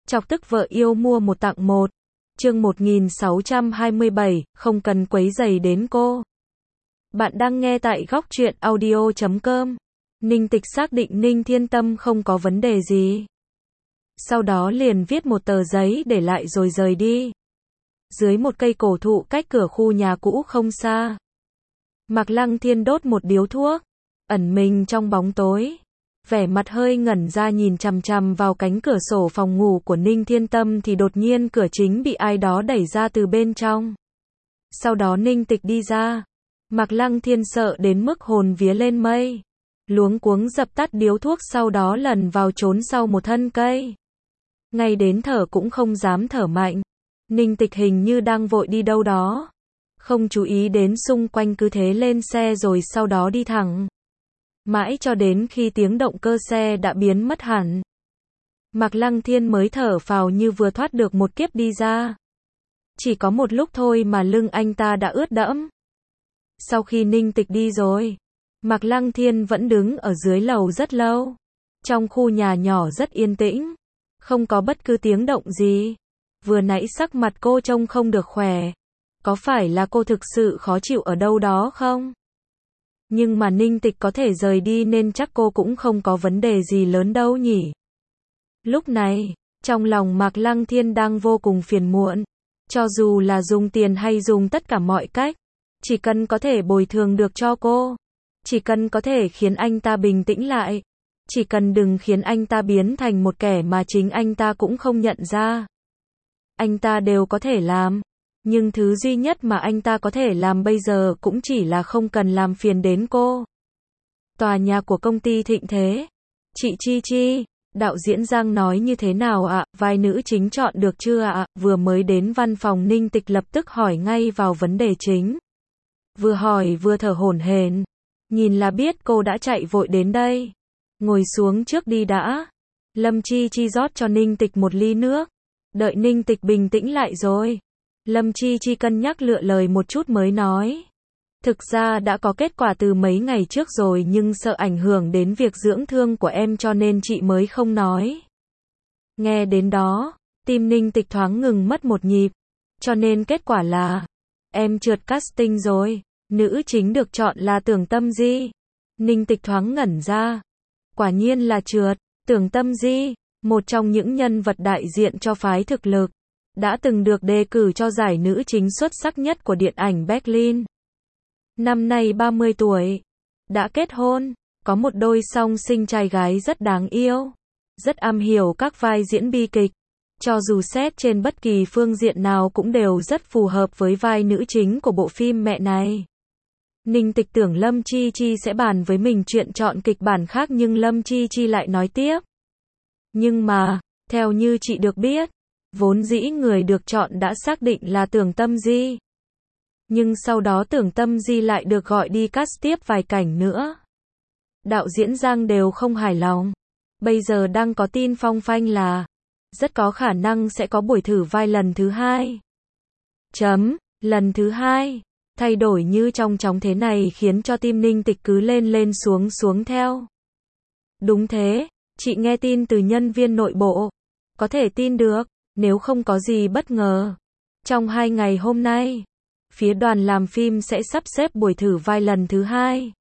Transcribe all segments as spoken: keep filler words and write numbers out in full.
Chọc tức vợ yêu mua một tặng một. Chương một nghìn sáu trăm hai mươi bảy, không cần quấy rầy đến cô. Bạn đang nghe tại góc truyện audio chấm com. Ninh Tịch xác định Ninh Thiên Tâm không có vấn đề gì. Sau đó liền viết một tờ giấy để lại rồi rời đi. Dưới một cây cổ thụ cách cửa khu nhà cũ không xa, Mạc Lăng Thiên đốt một điếu thuốc, ẩn mình trong bóng tối, vẻ mặt hơi ngẩn ra nhìn chằm chằm vào cánh cửa sổ phòng ngủ của Ninh Thiên Tâm thì đột nhiên cửa chính bị ai đó đẩy ra từ bên trong. Sau đó Ninh Tịch đi ra. Mạc Lăng Thiên sợ đến mức hồn vía lên mây, luống cuống dập tắt điếu thuốc, sau đó lần vào trốn sau một thân cây. Ngay đến thở cũng không dám thở mạnh. Ninh Tịch hình như đang vội đi đâu đó, không chú ý đến xung quanh, cứ thế lên xe rồi sau đó đi thẳng. Mãi cho đến khi tiếng động cơ xe đã biến mất hẳn, Mạc Lăng Thiên mới thở phào như vừa thoát được một kiếp đi ra. Chỉ có một lúc thôi mà lưng anh ta đã ướt đẫm. Sau khi Ninh Tịch đi rồi, Mạc Lăng Thiên vẫn đứng ở dưới lầu rất lâu. Trong khu nhà nhỏ rất yên tĩnh, không có bất cứ tiếng động gì. Vừa nãy sắc mặt cô trông không được khỏe. Có phải là cô thực sự khó chịu ở đâu đó không? Nhưng mà Ninh Tịch có thể rời đi nên chắc cô cũng không có vấn đề gì lớn đâu nhỉ. Lúc này, trong lòng Mạc Lăng Thiên đang vô cùng phiền muộn. Cho dù là dùng tiền hay dùng tất cả mọi cách, chỉ cần có thể bồi thường được cho cô, chỉ cần có thể khiến anh ta bình tĩnh lại, chỉ cần đừng khiến anh ta biến thành một kẻ mà chính anh ta cũng không nhận ra, anh ta đều có thể làm. Nhưng thứ duy nhất mà anh ta có thể làm bây giờ cũng chỉ là không cần làm phiền đến cô. Tòa nhà của công ty Thịnh Thế. Chị Chi Chi, đạo diễn Giang nói như thế nào ạ? Vai nữ chính chọn được chưa ạ? Vừa mới đến văn phòng Ninh Tịch lập tức hỏi ngay vào vấn đề chính. Vừa hỏi vừa thở hổn hển. Nhìn là biết cô đã chạy vội đến đây. Ngồi xuống trước đi đã. Lâm Chi Chi rót cho Ninh Tịch một ly nước. Đợi Ninh Tịch bình tĩnh lại rồi, Lâm Chi Chi cân nhắc lựa lời một chút mới nói. Thực ra đã có kết quả từ mấy ngày trước rồi nhưng sợ ảnh hưởng đến việc dưỡng thương của em cho nên chị mới không nói. Nghe đến đó, tim Ninh Tịch thoáng ngừng mất một nhịp. Cho nên kết quả là em trượt casting rồi. Nữ chính được chọn là Tưởng Tâm Di. Ninh Tịch thoáng ngẩn ra. Quả nhiên là trượt. Tưởng Tâm Di, một trong những nhân vật đại diện cho phái thực lực, đã từng được đề cử cho giải nữ chính xuất sắc nhất của điện ảnh Berlin. Năm nay ba mươi tuổi, đã kết hôn, có một đôi song sinh trai gái rất đáng yêu, rất am hiểu các vai diễn bi kịch. Cho dù xét trên bất kỳ phương diện nào cũng đều rất phù hợp với vai nữ chính của bộ phim mẹ này. Ninh Tịch tưởng Lâm Chi Chi sẽ bàn với mình chuyện chọn kịch bản khác nhưng Lâm Chi Chi lại nói tiếp. Nhưng mà, theo như chị được biết, vốn dĩ người được chọn đã xác định là Tưởng Tâm Di. Nhưng sau đó Tưởng Tâm Di lại được gọi đi cast tiếp vài cảnh nữa. Đạo diễn Giang đều không hài lòng. Bây giờ đang có tin phong phanh là rất có khả năng sẽ có buổi thử vai lần thứ hai. Chấm, lần thứ hai. Thay đổi như trong chóng thế này khiến cho tim Ninh Tịch cứ lên lên xuống xuống theo. Đúng thế, chị nghe tin từ nhân viên nội bộ. Có thể tin được, nếu không có gì bất ngờ. Trong hai ngày hôm nay, phía đoàn làm phim sẽ sắp xếp buổi thử vai lần thứ hai.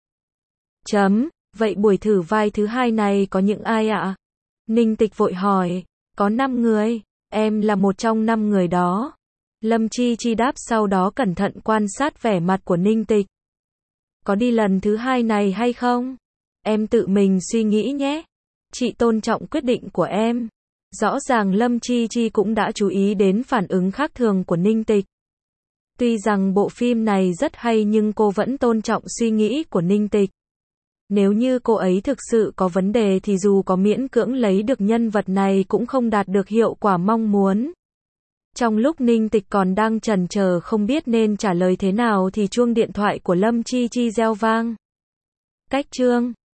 Chấm, vậy buổi thử vai thứ hai này có những ai ạ? Ninh Tịch vội hỏi, có năm người, em là một trong năm người đó. Lâm Chi Chi đáp sau đó cẩn thận quan sát vẻ mặt của Ninh Tịch. Có đi lần thứ hai này hay không? Em tự mình suy nghĩ nhé. Chị tôn trọng quyết định của em. Rõ ràng Lâm Chi Chi cũng đã chú ý đến phản ứng khác thường của Ninh Tịch. Tuy rằng bộ phim này rất hay nhưng cô vẫn tôn trọng suy nghĩ của Ninh Tịch. Nếu như cô ấy thực sự có vấn đề thì dù có miễn cưỡng lấy được nhân vật này cũng không đạt được hiệu quả mong muốn. Trong lúc Ninh Tịch còn đang chần chờ không biết nên trả lời thế nào thì chuông điện thoại của Lâm Chi Chi reo vang. Cách chương